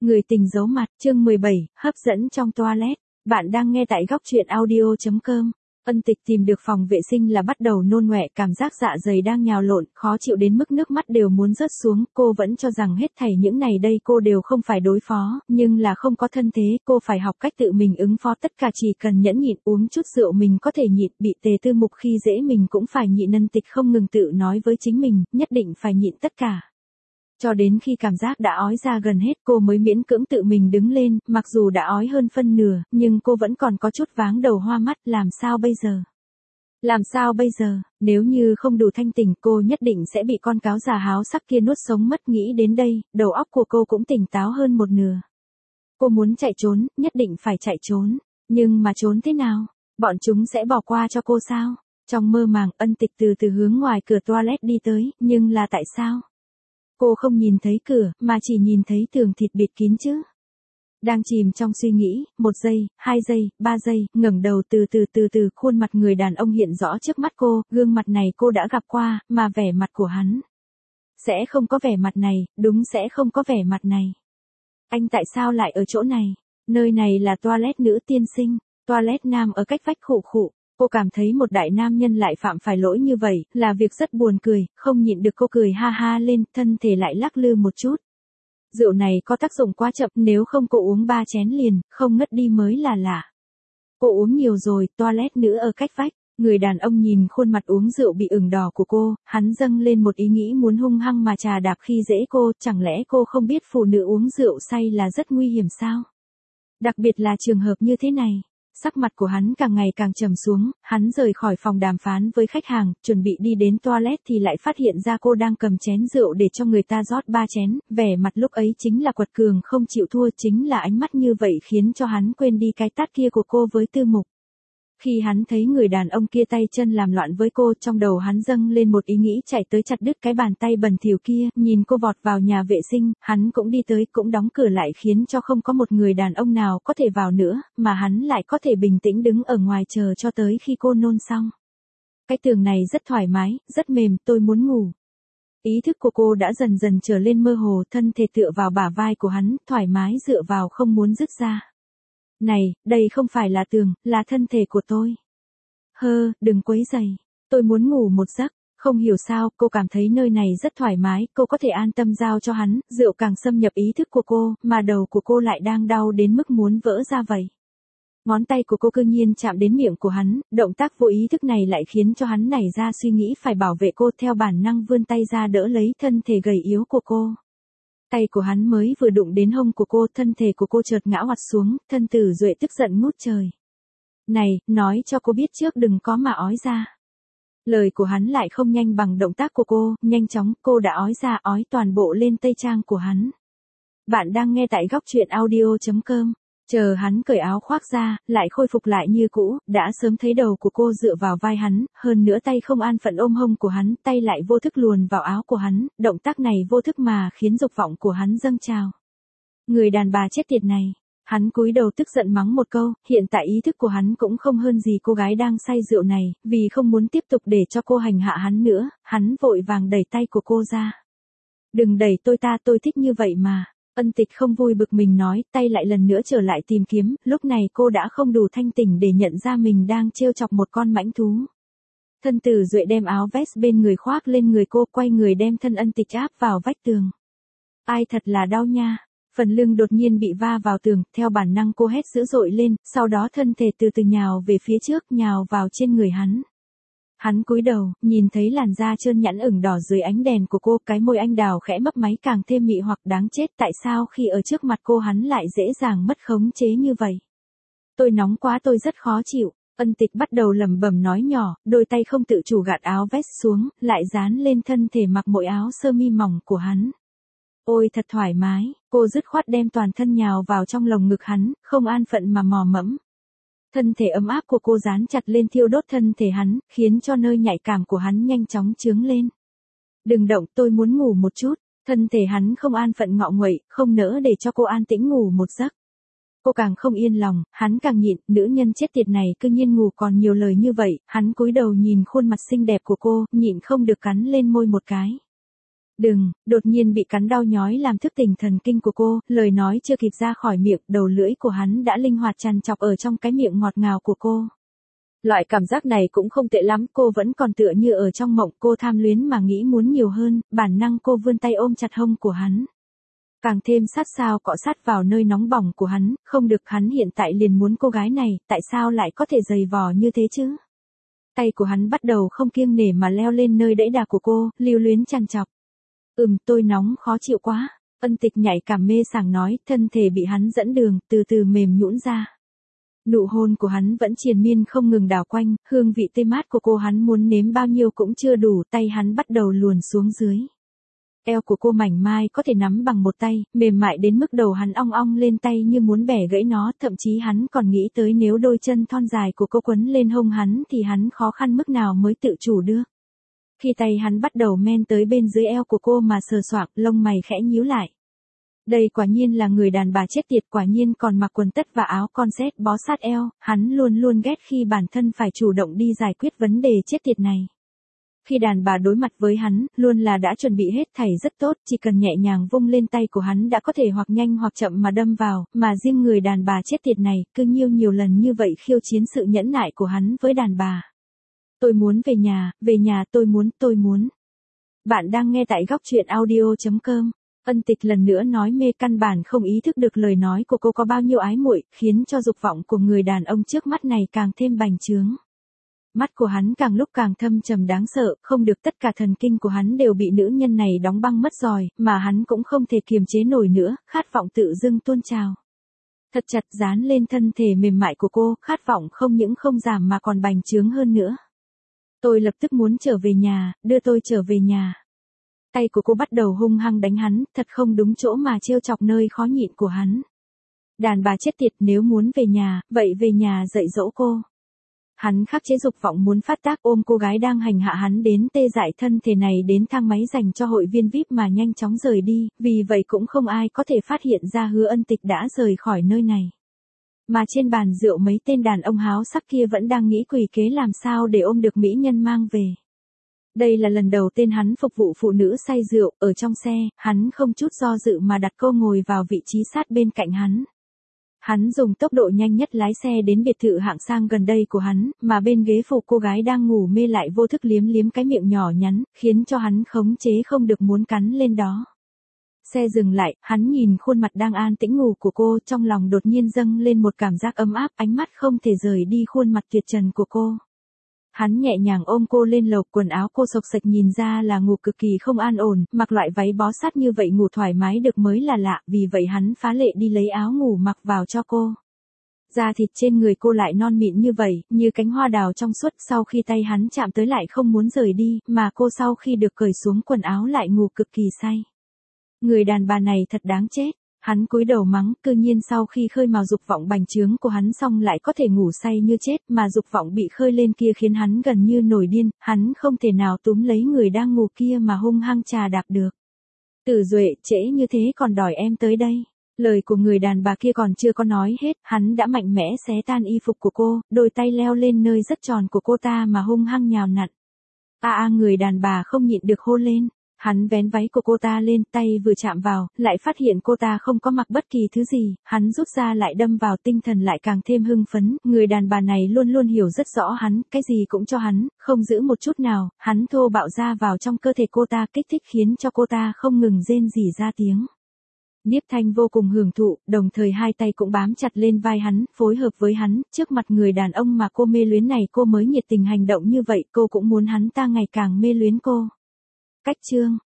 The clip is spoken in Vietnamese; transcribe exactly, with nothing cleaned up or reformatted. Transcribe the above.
Người tình giấu mặt, chương mười bảy, hấp dẫn trong toilet. Bạn đang nghe tại góc truyện audio chấm com. Ân Tịch tìm được phòng vệ sinh là bắt đầu nôn ọe, cảm giác dạ dày đang nhào lộn, khó chịu đến mức nước mắt đều muốn rớt xuống. Cô vẫn cho rằng hết thảy những này đây cô đều không phải đối phó, nhưng là không có thân thế, cô phải học cách tự mình ứng phó, tất cả chỉ cần nhẫn nhịn, uống chút rượu mình có thể nhịn, bị Tề Tư Mục khi dễ mình cũng phải nhịn. Ân Tịch không ngừng tự nói với chính mình, nhất định phải nhịn tất cả. Cho đến khi cảm giác đã ói ra gần hết cô mới miễn cưỡng tự mình đứng lên, mặc dù đã ói hơn phân nửa, nhưng cô vẫn còn có chút váng đầu hoa mắt, làm sao bây giờ? Làm sao bây giờ, nếu như không đủ thanh tỉnh cô nhất định sẽ bị con cáo già háo sắc kia nuốt sống mất. Nghĩ đến đây, đầu óc của cô cũng tỉnh táo hơn một nửa. Cô muốn chạy trốn, nhất định phải chạy trốn, nhưng mà trốn thế nào? Bọn chúng sẽ bỏ qua cho cô sao? Trong mơ màng, Ân Tịch từ từ hướng ngoài cửa toilet đi tới, nhưng là tại sao? Cô không nhìn thấy cửa, mà chỉ nhìn thấy tường thịt bịt kín chứ. Đang chìm trong suy nghĩ, một giây, hai giây, ba giây, ngẩng đầu từ từ từ từ, khuôn mặt người đàn ông hiện rõ trước mắt cô, gương mặt này cô đã gặp qua, mà vẻ mặt của hắn sẽ không có vẻ mặt này, đúng sẽ không có vẻ mặt này. Anh tại sao lại ở chỗ này? Nơi này là toilet nữ tiên sinh, toilet nam ở cách vách khụ khụ. Cô cảm thấy một đại nam nhân lại phạm phải lỗi như vậy, là việc rất buồn cười, không nhịn được cô cười ha ha lên, thân thể lại lắc lư một chút. Rượu này có tác dụng quá chậm, nếu không cô uống ba chén liền, không ngất đi mới là lạ. Cô uống nhiều rồi, toilet nữ ở cách vách. Người đàn ông nhìn khuôn mặt uống rượu bị ửng đỏ của cô, hắn dâng lên một ý nghĩ muốn hung hăng mà trà đạp khi dễ cô, chẳng lẽ cô không biết phụ nữ uống rượu say là rất nguy hiểm sao? Đặc biệt là trường hợp như thế này. Sắc mặt của hắn càng ngày càng trầm xuống, hắn rời khỏi phòng đàm phán với khách hàng, chuẩn bị đi đến toilet thì lại phát hiện ra cô đang cầm chén rượu để cho người ta rót ba chén, vẻ mặt lúc ấy chính là quật cường không chịu thua, chính là ánh mắt như vậy khiến cho hắn quên đi cái tát kia của cô với Tư Mục. Khi hắn thấy người đàn ông kia tay chân làm loạn với cô, trong đầu hắn dâng lên một ý nghĩ chạy tới chặt đứt cái bàn tay bẩn thỉu kia, nhìn cô vọt vào nhà vệ sinh, hắn cũng đi tới, cũng đóng cửa lại khiến cho không có một người đàn ông nào có thể vào nữa, mà hắn lại có thể bình tĩnh đứng ở ngoài chờ cho tới khi cô nôn xong. Cái tường này rất thoải mái, rất mềm, tôi muốn ngủ. Ý thức của cô đã dần dần trở lên mơ hồ, thân thể tựa vào bả vai của hắn, thoải mái dựa vào không muốn dứt ra. Này, đây không phải là tường, là thân thể của tôi. Hơ, đừng quấy rầy. Tôi muốn ngủ một giấc. Không hiểu sao, cô cảm thấy nơi này rất thoải mái, cô có thể an tâm giao cho hắn, rượu càng xâm nhập ý thức của cô, mà đầu của cô lại đang đau đến mức muốn vỡ ra vậy. Ngón tay của cô cư nhiên chạm đến miệng của hắn, động tác vô ý thức này lại khiến cho hắn nảy ra suy nghĩ phải bảo vệ cô, theo bản năng vươn tay ra đỡ lấy thân thể gầy yếu của cô. Tay của hắn mới vừa đụng đến hông của cô, thân thể của cô chợt ngã hoạt xuống, Thân Tử Duệ tức giận ngút trời. Này, nói cho cô biết trước đừng có mà ói ra. Lời của hắn lại không nhanh bằng động tác của cô, nhanh chóng, cô đã ói ra, ói toàn bộ lên tây trang của hắn. Bạn đang nghe tại góc truyện audio chấm com. Chờ hắn cởi áo khoác ra, lại khôi phục lại như cũ, đã sớm thấy đầu của cô dựa vào vai hắn, hơn nữa tay không an phận ôm hông của hắn, tay lại vô thức luồn vào áo của hắn, động tác này vô thức mà khiến dục vọng của hắn dâng trào. Người đàn bà chết tiệt này, hắn cúi đầu tức giận mắng một câu, hiện tại ý thức của hắn cũng không hơn gì cô gái đang say rượu này, vì không muốn tiếp tục để cho cô hành hạ hắn nữa, hắn vội vàng đẩy tay của cô ra. Đừng đẩy tôi ta, tôi thích như vậy mà. Ân Tịch không vui bực mình nói, tay lại lần nữa trở lại tìm kiếm, lúc này cô đã không đủ thanh tỉnh để nhận ra mình đang trêu chọc một con mãnh thú. Thân Tử Duệ đem áo vest bên người khoác lên người cô, quay người đem thân Ân Tịch áp vào vách tường. Ai thật là đau nha, phần lưng đột nhiên bị va vào tường, theo bản năng cô hét dữ dội lên, sau đó thân thể từ từ nhào về phía trước, nhào vào trên người hắn. Hắn cúi đầu, nhìn thấy làn da trơn nhẵn ửng đỏ dưới ánh đèn của cô, cái môi anh đào khẽ mấp máy càng thêm mị hoặc đáng chết, tại sao khi ở trước mặt cô hắn lại dễ dàng mất khống chế như vậy? Tôi nóng quá, tôi rất khó chịu. Ân Tịch bắt đầu lẩm bẩm nói nhỏ, đôi tay không tự chủ gạt áo vest xuống, lại dán lên thân thể mặc mỗi áo sơ mi mỏng của hắn. Ôi thật thoải mái, cô dứt khoát đem toàn thân nhào vào trong lồng ngực hắn, không an phận mà mò mẫm. Thân thể ấm áp của cô dán chặt lên thiêu đốt thân thể hắn, khiến cho nơi nhạy cảm của hắn nhanh chóng chướng lên. Đừng động, tôi muốn ngủ một chút. Thân thể hắn không an phận ngọ nguậy, không nỡ để cho cô an tĩnh ngủ một giấc. Cô càng không yên lòng, hắn càng nhịn, nữ nhân chết tiệt này cứ nhiên ngủ còn nhiều lời như vậy, hắn cúi đầu nhìn khuôn mặt xinh đẹp của cô, nhịn không được cắn lên môi một cái. Đừng, đột nhiên bị cắn đau nhói làm thức tỉnh thần kinh của cô, lời nói chưa kịp ra khỏi miệng, đầu lưỡi của hắn đã linh hoạt chằn chọc ở trong cái miệng ngọt ngào của cô. Loại cảm giác này cũng không tệ lắm, cô vẫn còn tựa như ở trong mộng, cô tham luyến mà nghĩ muốn nhiều hơn, bản năng cô vươn tay ôm chặt hông của hắn. Càng thêm sát sao cọ sát vào nơi nóng bỏng của hắn, không được, hắn hiện tại liền muốn cô gái này, tại sao lại có thể dày vò như thế chứ? Tay của hắn bắt đầu không kiêng nể mà leo lên nơi đẫy đà của cô, lưu luyến chằn chọc. Ừm, tôi nóng khó chịu quá, Ân Tịch nhạy cảm mê sảng nói, thân thể bị hắn dẫn đường, từ từ mềm nhũn ra. Nụ hôn của hắn vẫn triền miên không ngừng đảo quanh, hương vị tê mát của cô hắn muốn nếm bao nhiêu cũng chưa đủ, tay hắn bắt đầu luồn xuống dưới. Eo của cô mảnh mai có thể nắm bằng một tay, mềm mại đến mức đầu hắn ong ong lên tay như muốn bẻ gãy nó, thậm chí hắn còn nghĩ tới nếu đôi chân thon dài của cô quấn lên hông hắn thì hắn khó khăn mức nào mới tự chủ được. Khi tay hắn bắt đầu men tới bên dưới eo của cô mà sờ soạng, lông mày khẽ nhíu lại. Đây quả nhiên là người đàn bà chết tiệt, quả nhiên còn mặc quần tất và áo corset bó sát eo, hắn luôn luôn ghét khi bản thân phải chủ động đi giải quyết vấn đề chết tiệt này. Khi đàn bà đối mặt với hắn, luôn là đã chuẩn bị hết thảy rất tốt, chỉ cần nhẹ nhàng vung lên tay của hắn đã có thể hoặc nhanh hoặc chậm mà đâm vào, mà riêng người đàn bà chết tiệt này, cứ nhiều nhiều lần như vậy khiêu chiến sự nhẫn nại của hắn với đàn bà. Tôi muốn về nhà, về nhà tôi muốn, tôi muốn. Bạn đang nghe tại góc truyện audio chấm com. Ân Tịch lần nữa nói mê, căn bản không ý thức được lời nói của cô có bao nhiêu ái muội, khiến cho dục vọng của người đàn ông trước mắt này càng thêm bành trướng. Mắt của hắn càng lúc càng thâm trầm đáng sợ, không được, tất cả thần kinh của hắn đều bị nữ nhân này đóng băng mất rồi, mà hắn cũng không thể kiềm chế nổi nữa, khát vọng tự dưng tuôn trào. Thật chặt dán lên thân thể mềm mại của cô, khát vọng không những không giảm mà còn bành trướng hơn nữa. Tôi lập tức muốn trở về nhà, đưa tôi trở về nhà. Tay của cô bắt đầu hung hăng đánh hắn, thật không đúng chỗ mà trêu chọc nơi khó nhịn của hắn. Đàn bà chết tiệt, nếu muốn về nhà, vậy về nhà dạy dỗ cô. Hắn khắc chế dục vọng muốn phát tác, ôm cô gái đang hành hạ hắn đến tê dại thân thể này đến thang máy dành cho hội viên vi ai pi mà nhanh chóng rời đi, vì vậy cũng không ai có thể phát hiện ra Hứa Ân Tịch đã rời khỏi nơi này. Mà trên bàn rượu mấy tên đàn ông háo sắc kia vẫn đang nghĩ quỷ kế làm sao để ôm được mỹ nhân mang về. Đây là lần đầu tiên hắn phục vụ phụ nữ say rượu, ở trong xe, hắn không chút do dự mà đặt cô ngồi vào vị trí sát bên cạnh hắn. Hắn dùng tốc độ nhanh nhất lái xe đến biệt thự hạng sang gần đây của hắn, mà bên ghế phụ cô gái đang ngủ mê lại vô thức liếm liếm cái miệng nhỏ nhắn, khiến cho hắn khống chế không được muốn cắn lên đó. Xe dừng lại, hắn nhìn khuôn mặt đang an tĩnh ngủ của cô, trong lòng đột nhiên dâng lên một cảm giác ấm áp, ánh mắt không thể rời đi khuôn mặt tuyệt trần của cô. Hắn nhẹ nhàng ôm cô lên lầu, quần áo cô xộc xệch nhìn ra là ngủ cực kỳ không an ổn, mặc loại váy bó sát như vậy ngủ thoải mái được mới là lạ, vì vậy hắn phá lệ đi lấy áo ngủ mặc vào cho cô. Da thịt trên người cô lại non mịn như vậy, như cánh hoa đào trong suốt, sau khi tay hắn chạm tới lại không muốn rời đi, mà cô sau khi được cởi xuống quần áo lại ngủ cực kỳ say. Người đàn bà này thật đáng chết. Hắn cúi đầu mắng, cư nhiên sau khi khơi mào dục vọng bành trướng của hắn xong lại có thể ngủ say như chết, mà dục vọng bị khơi lên kia khiến hắn gần như nổi điên, hắn không thể nào túm lấy người đang ngủ kia mà hung hăng chà đạp được. Tử Duệ, trễ như thế còn đòi em tới đây. Lời của người đàn bà kia còn chưa có nói hết, hắn đã mạnh mẽ xé tan y phục của cô, đôi tay leo lên nơi rất tròn của cô ta mà hung hăng nhào nặn. A a người đàn bà không nhịn được hô lên. Hắn vén váy của cô ta lên, tay vừa chạm vào, lại phát hiện cô ta không có mặc bất kỳ thứ gì, hắn rút ra lại đâm vào, tinh thần lại càng thêm hưng phấn, người đàn bà này luôn luôn hiểu rất rõ hắn, cái gì cũng cho hắn, không giữ một chút nào, hắn thô bạo ra vào trong cơ thể cô ta, kích thích khiến cho cô ta không ngừng rên rỉ ra tiếng. Niếp Thanh vô cùng hưởng thụ, đồng thời hai tay cũng bám chặt lên vai hắn, phối hợp với hắn, trước mặt người đàn ông mà cô mê luyến này cô mới nhiệt tình hành động như vậy, cô cũng muốn hắn ta ngày càng mê luyến cô. Cách chương